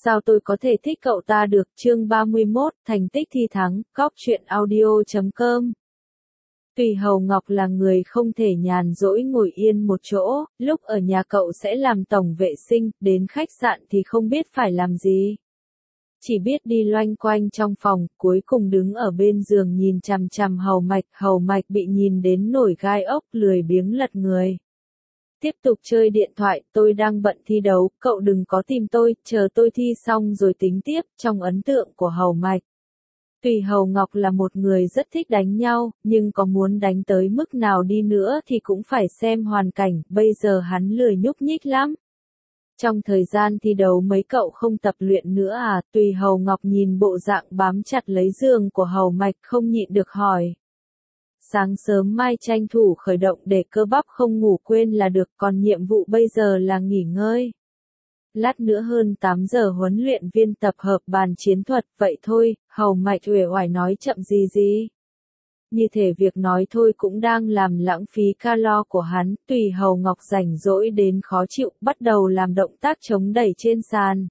Sao tôi có thể thích cậu ta được? Chương 31, thành tích thi thắng, cóc truyện audio.com. Tùy Hầu Ngọc là người không thể nhàn rỗi ngồi yên một chỗ, lúc ở nhà cậu sẽ làm tổng vệ sinh, đến khách sạn thì không biết phải làm gì. Chỉ biết đi loanh quanh trong phòng, cuối cùng đứng ở bên giường nhìn chằm chằm Hầu Mạch bị nhìn đến nổi gai ốc, lười biếng lật người. Tiếp tục chơi điện thoại, tôi đang bận thi đấu, cậu đừng có tìm tôi, chờ tôi thi xong rồi tính tiếp. Trong ấn tượng của Hầu Mạch, Tùy Hầu Ngọc là một người rất thích đánh nhau, nhưng có muốn đánh tới mức nào đi nữa thì cũng phải xem hoàn cảnh, bây giờ hắn lười nhúc nhích lắm. Trong thời gian thi đấu mấy cậu không tập luyện nữa à? Tùy Hầu Ngọc nhìn bộ dạng bám chặt lấy giường của Hầu Mạch không nhịn được hỏi. Sáng sớm mai tranh thủ khởi động để cơ bắp không ngủ quên là được, còn nhiệm vụ bây giờ là nghỉ ngơi. Lát nữa hơn 8 giờ huấn luyện viên tập hợp bàn chiến thuật, vậy thôi. Hầu Mạch uể oải nói chậm gì. Như thể việc nói thôi cũng đang làm lãng phí calo của hắn. Tùy Hầu Ngọc rảnh rỗi đến khó chịu, bắt đầu làm động tác chống đẩy trên sàn.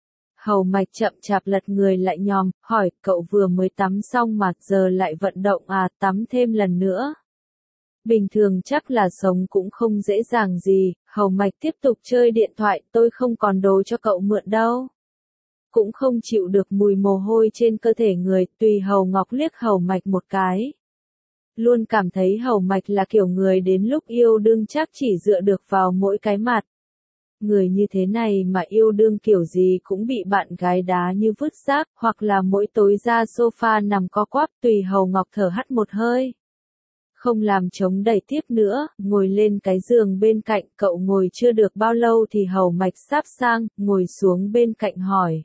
Hầu Mạch chậm chạp lật người lại nhòm, hỏi, cậu vừa mới tắm xong mà giờ lại vận động à? Tắm thêm lần nữa. Bình thường chắc là sống cũng không dễ dàng gì. Hầu Mạch tiếp tục chơi điện thoại, tôi không còn đồ cho cậu mượn đâu. Cũng không chịu được mùi mồ hôi trên cơ thể người. Tùy Hầu Ngọc liếc Hầu Mạch một cái. Luôn cảm thấy Hầu Mạch là kiểu người đến lúc yêu đương chắc chỉ dựa được vào mỗi cái mặt. Người như thế này mà yêu đương kiểu gì cũng bị bạn gái đá như vứt rác, hoặc là mỗi tối ra sofa nằm co quắp. Tùy Hầu Ngọc thở hắt một hơi. Không làm chống đẩy tiếp nữa, ngồi lên cái giường bên cạnh. Cậu ngồi chưa được bao lâu thì Hầu Mạch sắp sang, ngồi xuống bên cạnh hỏi.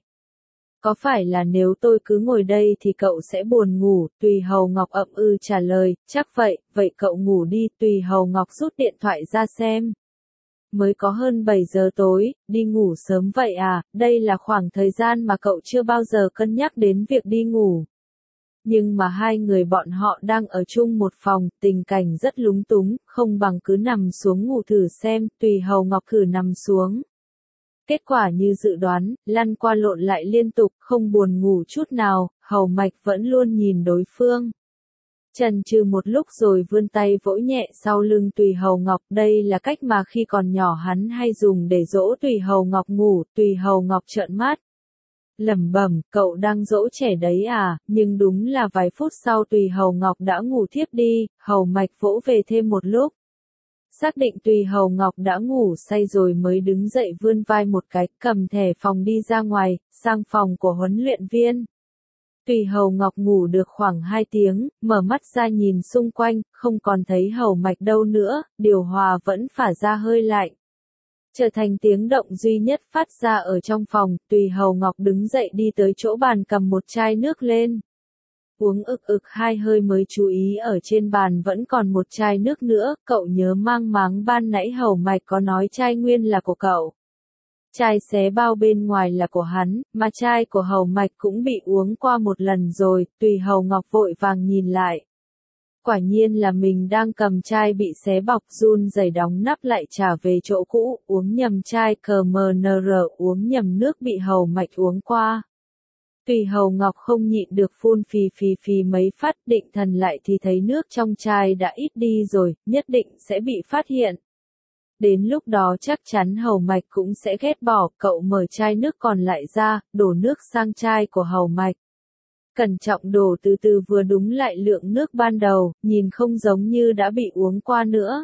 Có phải là nếu tôi cứ ngồi đây thì cậu sẽ buồn ngủ? Tùy Hầu Ngọc ậm ừ trả lời, chắc vậy, vậy cậu ngủ đi. Tùy Hầu Ngọc rút điện thoại ra xem. Mới có hơn 7 giờ tối, đi ngủ sớm vậy à? Đây là khoảng thời gian mà cậu chưa bao giờ cân nhắc đến việc đi ngủ. Nhưng mà hai người bọn họ đang ở chung một phòng, tình cảnh rất lúng túng, không bằng cứ nằm xuống ngủ thử xem. Tùy Hầu Ngọc thử nằm xuống. Kết quả như dự đoán, lăn qua lộn lại liên tục, không buồn ngủ chút nào. Hầu Mạch vẫn luôn nhìn đối phương. Chần chừ một lúc rồi vươn tay vỗ nhẹ sau lưng Tùy Hầu Ngọc. Đây là cách mà khi còn nhỏ hắn hay dùng để dỗ Tùy Hầu Ngọc ngủ. Tùy Hầu Ngọc trợn mắt, lẩm bẩm, cậu đang dỗ trẻ đấy à? Nhưng đúng là vài phút sau Tùy Hầu Ngọc đã ngủ thiếp đi. Hầu Mạch vỗ về thêm một lúc. Xác định Tùy Hầu Ngọc đã ngủ say rồi mới đứng dậy vươn vai một cái, cầm thẻ phòng đi ra ngoài, sang phòng của huấn luyện viên. Tùy Hầu Ngọc ngủ được khoảng 2 tiếng, mở mắt ra nhìn xung quanh, không còn thấy Hầu Mạch đâu nữa, điều hòa vẫn phả ra hơi lạnh. Trở thành tiếng động duy nhất phát ra ở trong phòng. Tùy Hầu Ngọc đứng dậy đi tới chỗ bàn cầm một chai nước lên. Uống ực hai hơi mới chú ý ở trên bàn vẫn còn một chai nước nữa. Cậu nhớ mang máng ban nãy Hầu Mạch có nói chai nguyên là của cậu. Chai xé bao bên ngoài là của hắn, mà chai của Hầu Mạch cũng bị uống qua một lần rồi. Tùy Hầu Ngọc vội vàng nhìn lại. Quả nhiên là mình đang cầm chai bị xé bọc, run rẩy đóng nắp lại trả về chỗ cũ, uống nhầm chai CMNR, uống nhầm nước bị Hầu Mạch uống qua. Tùy Hầu Ngọc không nhịn được phun phì mấy phát, định thần lại thì thấy nước trong chai đã ít đi rồi, nhất định sẽ bị phát hiện. Đến lúc đó chắc chắn Hầu Mạch cũng sẽ ghét bỏ. Cậu mở chai nước còn lại ra, đổ nước sang chai của Hầu Mạch. Cẩn trọng đổ từ từ vừa đúng lại lượng nước ban đầu, nhìn không giống như đã bị uống qua nữa.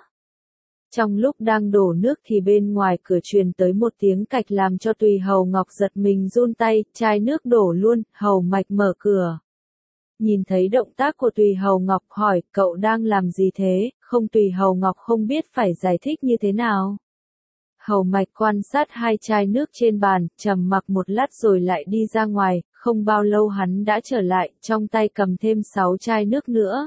Trong lúc đang đổ nước thì bên ngoài cửa truyền tới một tiếng cạch làm cho Tùy Hầu Ngọc giật mình run tay, chai nước đổ luôn. Hầu Mạch mở cửa. Nhìn thấy động tác của Tùy Hầu Ngọc hỏi, cậu đang làm gì thế? Không, Tùy Hầu Ngọc không biết phải giải thích như thế nào. Hầu Mạch quan sát hai chai nước trên bàn, trầm mặc một lát rồi lại đi ra ngoài. Không bao lâu hắn đã trở lại, trong tay cầm thêm 6 chai nước nữa.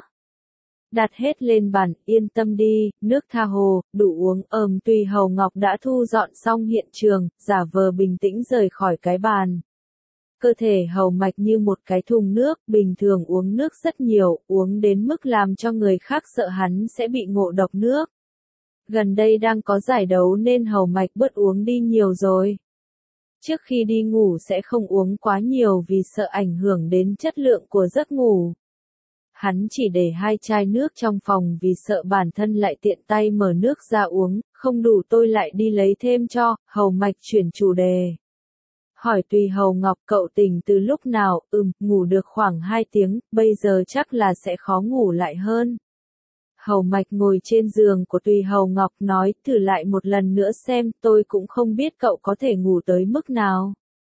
Đặt hết lên bàn, yên tâm đi, nước tha hồ, đủ uống. Tùy Hầu Ngọc đã thu dọn xong hiện trường, giả vờ bình tĩnh rời khỏi cái bàn. Cơ thể Hầu Mạch như một cái thùng nước, bình thường uống nước rất nhiều, uống đến mức làm cho người khác sợ hắn sẽ bị ngộ độc nước. Gần đây đang có giải đấu nên Hầu Mạch bớt uống đi nhiều rồi. Trước khi đi ngủ sẽ không uống quá nhiều vì sợ ảnh hưởng đến chất lượng của giấc ngủ. Hắn chỉ để 2 chai nước trong phòng vì sợ bản thân lại tiện tay mở nước ra uống, không đủ tôi lại đi lấy thêm cho. Hầu Mạch chuyển chủ đề. Hỏi Tùy Hầu Ngọc, cậu tỉnh từ lúc nào? Ngủ được khoảng 2 tiếng, bây giờ chắc là sẽ khó ngủ lại hơn. Hầu Mạch ngồi trên giường của Tùy Hầu Ngọc nói, thử lại một lần nữa xem, tôi cũng không biết cậu có thể ngủ tới mức nào.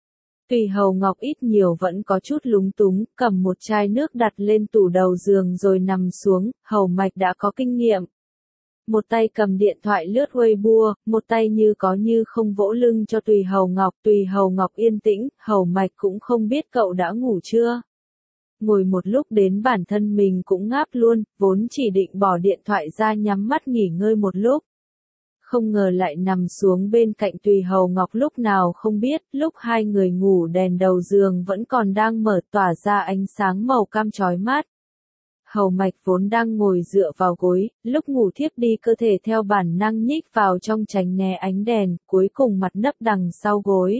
Tùy Hầu Ngọc ít nhiều vẫn có chút lúng túng, cầm một chai nước đặt lên tủ đầu giường rồi nằm xuống. Hầu Mạch đã có kinh nghiệm. Một tay cầm điện thoại lướt Weibo, một tay như có như không vỗ lưng cho Tùy Hầu Ngọc. Tùy Hầu Ngọc yên tĩnh, Hầu Mạch cũng không biết cậu đã ngủ chưa. Ngồi một lúc đến bản thân mình cũng ngáp luôn, vốn chỉ định bỏ điện thoại ra nhắm mắt nghỉ ngơi một lúc. Không ngờ lại nằm xuống bên cạnh Tùy Hầu Ngọc lúc nào không biết, lúc hai người ngủ đèn đầu giường vẫn còn đang mở tỏa ra ánh sáng màu cam chói mắt. Hầu Mạch vốn đang ngồi dựa vào gối, lúc ngủ thiếp đi cơ thể theo bản năng nhích vào trong tránh né ánh đèn, cuối cùng mặt nấp đằng sau gối.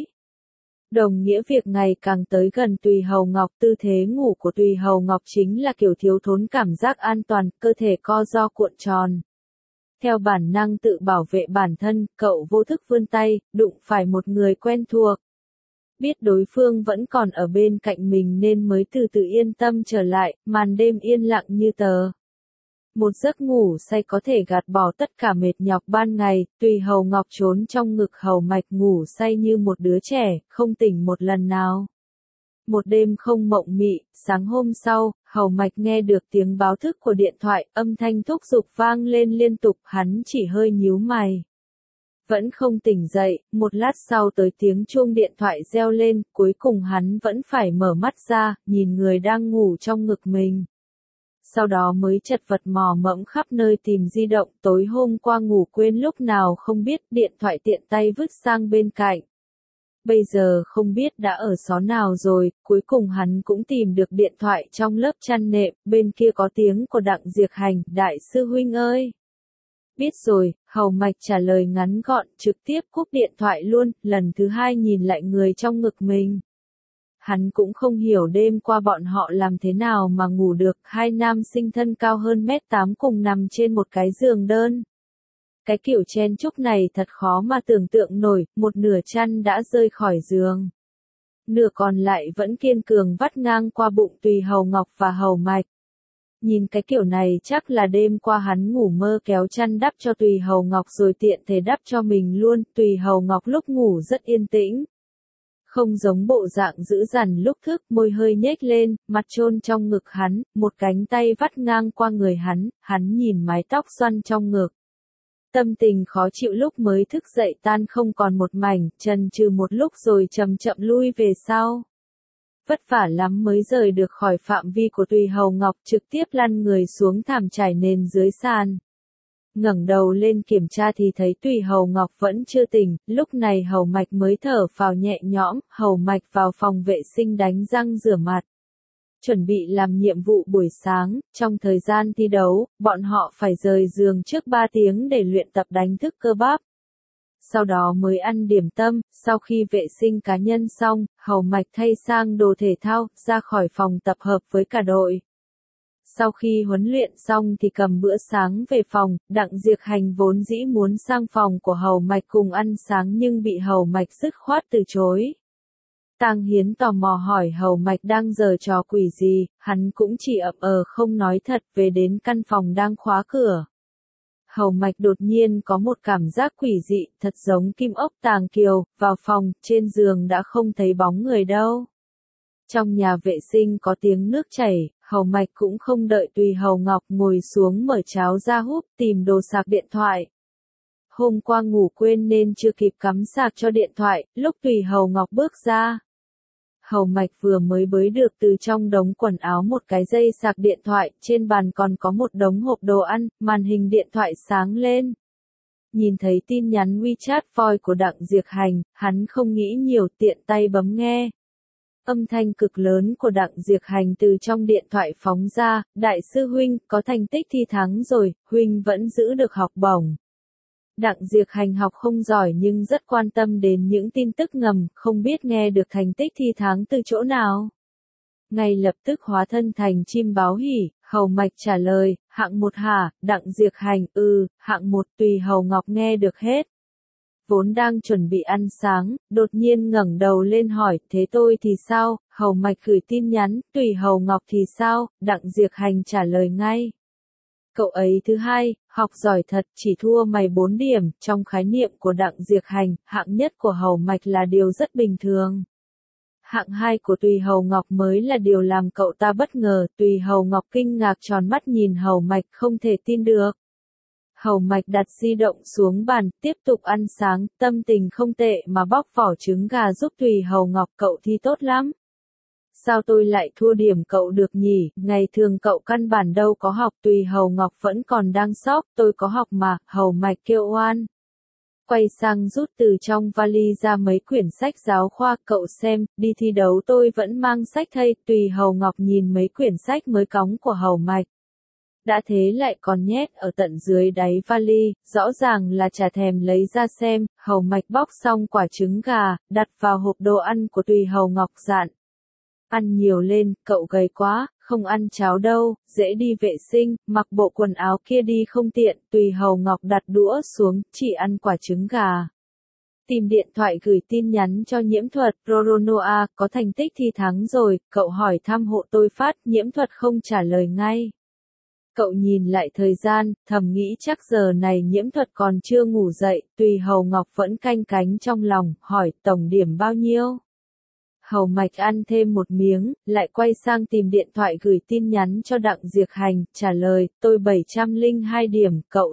Đồng nghĩa việc ngày càng tới gần Tùy Hầu Ngọc, tư thế ngủ của Tùy Hầu Ngọc chính là kiểu thiếu thốn cảm giác an toàn, cơ thể co ro cuộn tròn. Theo bản năng tự bảo vệ bản thân, cậu vô thức vươn tay, đụng phải một người quen thuộc. Biết đối phương vẫn còn ở bên cạnh mình nên mới từ từ yên tâm trở lại, màn đêm yên lặng như tờ. Một giấc ngủ say có thể gạt bỏ tất cả mệt nhọc ban ngày. Tùy Hầu Ngọc trốn trong ngực Hầu Mạch ngủ say như một đứa trẻ, không tỉnh một lần nào. Một đêm không mộng mị, sáng hôm sau, Hầu Mạch nghe được tiếng báo thức của điện thoại, âm thanh thúc giục vang lên liên tục, hắn chỉ hơi nhíu mày. Vẫn không tỉnh dậy, một lát sau tới tiếng chuông điện thoại reo lên, cuối cùng hắn vẫn phải mở mắt ra, nhìn người đang ngủ trong ngực mình. Sau đó mới chật vật mò mẫm khắp nơi tìm di động, tối hôm qua ngủ quên lúc nào không biết, điện thoại tiện tay vứt sang bên cạnh. Bây giờ không biết đã ở xó nào rồi, cuối cùng hắn cũng tìm được điện thoại trong lớp chăn nệm, bên kia có tiếng của Đặng Diệc Hành, đại sư huynh ơi. Biết rồi, Hầu Mạch trả lời ngắn gọn, trực tiếp cúp điện thoại luôn, lần thứ hai nhìn lại người trong ngực mình. Hắn cũng không hiểu đêm qua bọn họ làm thế nào mà ngủ được, hai nam sinh thân cao hơn 1m8 cùng nằm trên một cái giường đơn. Cái kiểu chen chúc này thật khó mà tưởng tượng nổi, một nửa chăn đã rơi khỏi giường. Nửa còn lại vẫn kiên cường vắt ngang qua bụng Tùy Hầu Ngọc và Hầu Mạch. Nhìn cái kiểu này chắc là đêm qua hắn ngủ mơ kéo chăn đắp cho Tùy Hầu Ngọc rồi tiện thể đắp cho mình luôn. Tùy Hầu Ngọc lúc ngủ rất yên tĩnh. Không giống bộ dạng dữ dằn lúc thức, môi hơi nhếch lên, mặt chôn trong ngực hắn, một cánh tay vắt ngang qua người hắn nhìn mái tóc xoăn trong ngực. Tâm tình khó chịu lúc mới thức dậy tan không còn một mảnh, chần chừ một lúc rồi chậm chậm lui về sau. Vất vả lắm mới rời được khỏi phạm vi của Tùy Hầu Ngọc, trực tiếp lăn người xuống thảm trải nền dưới sàn. Ngẩng đầu lên kiểm tra thì thấy Tùy Hầu Ngọc vẫn chưa tỉnh, lúc này Hầu Mạch mới thở phào nhẹ nhõm. Hầu Mạch vào phòng vệ sinh đánh răng rửa mặt. Chuẩn bị làm nhiệm vụ buổi sáng, trong thời gian thi đấu, bọn họ phải rời giường trước 3 tiếng để luyện tập đánh thức cơ bắp. Sau đó mới ăn điểm tâm, sau khi vệ sinh cá nhân xong, Hầu Mạch thay sang đồ thể thao, ra khỏi phòng tập hợp với cả đội. Sau khi huấn luyện xong thì cầm bữa sáng về phòng, Đặng Diệc Hành vốn dĩ muốn sang phòng của Hầu Mạch cùng ăn sáng nhưng bị Hầu Mạch dứt khoát từ chối. Tang Hiến tò mò hỏi Hầu Mạch đang giở trò quỷ gì, hắn cũng chỉ không nói thật. Về đến căn phòng đang khóa cửa. Hầu Mạch đột nhiên có một cảm giác quỷ dị, thật giống Kim Ốc Tàng Kiều, vào phòng, trên giường đã không thấy bóng người đâu. Trong nhà vệ sinh có tiếng nước chảy, Hầu Mạch cũng không đợi Tùy Hầu Ngọc ngồi xuống mở cháo ra húp tìm đồ sạc điện thoại. Hôm qua ngủ quên nên chưa kịp cắm sạc cho điện thoại, lúc Tùy Hầu Ngọc bước ra. Hầu Mạch vừa mới bới được từ trong đống quần áo một cái dây sạc điện thoại, trên bàn còn có một đống hộp đồ ăn, màn hình điện thoại sáng lên. Nhìn thấy tin nhắn WeChat Voice của Đặng Diệc Hành, hắn không nghĩ nhiều tiện tay bấm nghe. Âm thanh cực lớn của Đặng Diệc Hành từ trong điện thoại phóng ra, đại sư huynh, có thành tích thi thắng rồi, huynh vẫn giữ được học bổng. Đặng Diệc Hành học không giỏi nhưng rất quan tâm đến những tin tức ngầm, không biết nghe được thành tích thi tháng từ chỗ nào. Ngay lập tức hóa thân thành chim báo hỉ, Hầu Mạch trả lời, hạng 1 hả, Đặng Diệc Hành, hạng 1 tùy Hầu Ngọc nghe được hết. Vốn đang chuẩn bị ăn sáng, đột nhiên ngẩng đầu lên hỏi, thế tôi thì sao, Hầu Mạch gửi tin nhắn, tùy Hầu Ngọc thì sao, Đặng Diệc Hành trả lời ngay. Cậu ấy thứ hai, học giỏi thật, chỉ thua mày 4 điểm, trong khái niệm của Đặng Diệc Hành, hạng nhất của Hầu Mạch là điều rất bình thường. Hạng 2 của Tùy Hầu Ngọc mới là điều làm cậu ta bất ngờ, Tùy Hầu Ngọc kinh ngạc tròn mắt nhìn Hầu Mạch không thể tin được. Hầu Mạch đặt di động xuống bàn, tiếp tục ăn sáng, tâm tình không tệ mà bóc vỏ trứng gà giúp Tùy Hầu Ngọc, cậu thi tốt lắm. Sao tôi lại thua điểm cậu được nhỉ, ngày thường cậu căn bản đâu có học, Tùy Hầu Ngọc vẫn còn đang sốc, tôi có học mà, Hầu Mạch kêu oan. Quay sang rút từ trong vali ra mấy quyển sách giáo khoa, cậu xem, đi thi đấu tôi vẫn mang sách thay, Tùy Hầu Ngọc nhìn mấy quyển sách mới cóng của Hầu Mạch. Đã thế lại còn nhét ở tận dưới đáy vali, rõ ràng là chả thèm lấy ra xem, Hầu Mạch bóc xong quả trứng gà, đặt vào hộp đồ ăn của Tùy Hầu Ngọc dặn. Ăn nhiều lên, cậu gầy quá, không ăn cháo đâu, dễ đi vệ sinh, mặc bộ quần áo kia đi không tiện, Tùy Hầu Ngọc đặt đũa xuống, chỉ ăn quả trứng gà. Tìm điện thoại gửi tin nhắn cho Nhiễm Thuật, Roronoa, có thành tích thi tháng rồi, cậu hỏi thăm hộ tôi phát, Nhiễm Thuật không trả lời ngay. Cậu nhìn lại thời gian, thầm nghĩ chắc giờ này Nhiễm Thuật còn chưa ngủ dậy, Tùy Hầu Ngọc vẫn canh cánh trong lòng, hỏi tổng điểm bao nhiêu. Hầu Mạch ăn thêm một miếng, lại quay sang tìm điện thoại gửi tin nhắn cho Đặng Diệc Hành, trả lời, tôi 702 điểm, cậu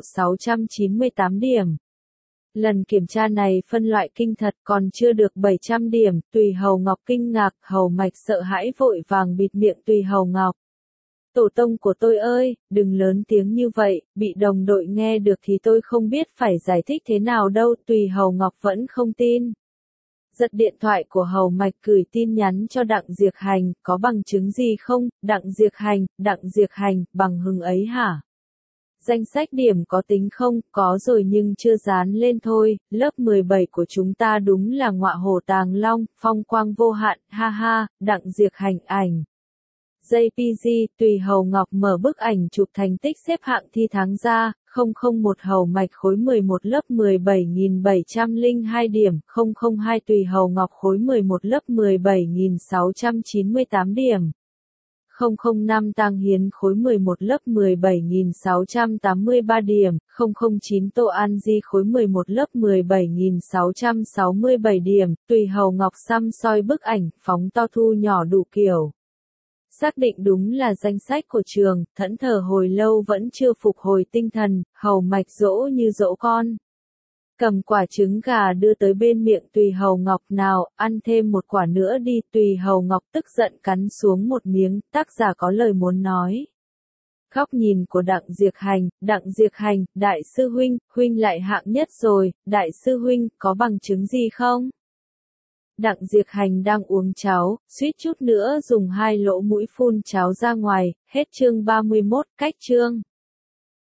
698 điểm. Lần kiểm tra này phân loại kinh thật còn chưa được 700 điểm, Tùy Hầu Ngọc kinh ngạc, Hầu Mạch sợ hãi vội vàng bịt miệng Tùy Hầu Ngọc. Tổ tông của tôi ơi, đừng lớn tiếng như vậy, bị đồng đội nghe được thì tôi không biết phải giải thích thế nào đâu, Tùy Hầu Ngọc vẫn không tin. Giật điện thoại của Hầu Mạch gửi tin nhắn cho Đặng Diệc Hành, có bằng chứng gì không, Đặng Diệc Hành, bằng hứng ấy hả? Danh sách điểm có tính không, có rồi nhưng chưa dán lên thôi, lớp 17 của chúng ta đúng là ngọa hổ tàng long, phong quang vô hạn, ha ha, Đặng Diệc Hành ảnh. JPG, Tùy Hầu Ngọc mở bức ảnh chụp thành tích xếp hạng thi tháng ra, 001 Hầu Mạch khối 11 lớp 17.702 điểm, 002 Tùy Hầu Ngọc khối 11 lớp 17.698 điểm. 005 Tang Hiến khối 11 lớp 17.683 điểm, 009 Tô An Di khối 11 lớp 17.667 điểm, Tùy Hầu Ngọc xăm soi bức ảnh, phóng to thu nhỏ đủ kiểu. Xác định đúng là danh sách của trường, thẫn thờ hồi lâu vẫn chưa phục hồi tinh thần, Hầu Mạch dỗ như dỗ con. Cầm quả trứng gà đưa tới bên miệng Tùy Hầu Ngọc, nào, ăn thêm một quả nữa đi, Tùy Hầu Ngọc tức giận cắn xuống một miếng, tác giả có lời muốn nói. Góc nhìn của Đặng Diệc Hành, đại sư huynh lại hạng nhất rồi, đại sư huynh, có bằng chứng gì không? Đặng Diệc Hành đang uống cháo, suýt chút nữa dùng 2 lỗ mũi phun cháo ra ngoài, hết chương 31, cách chương.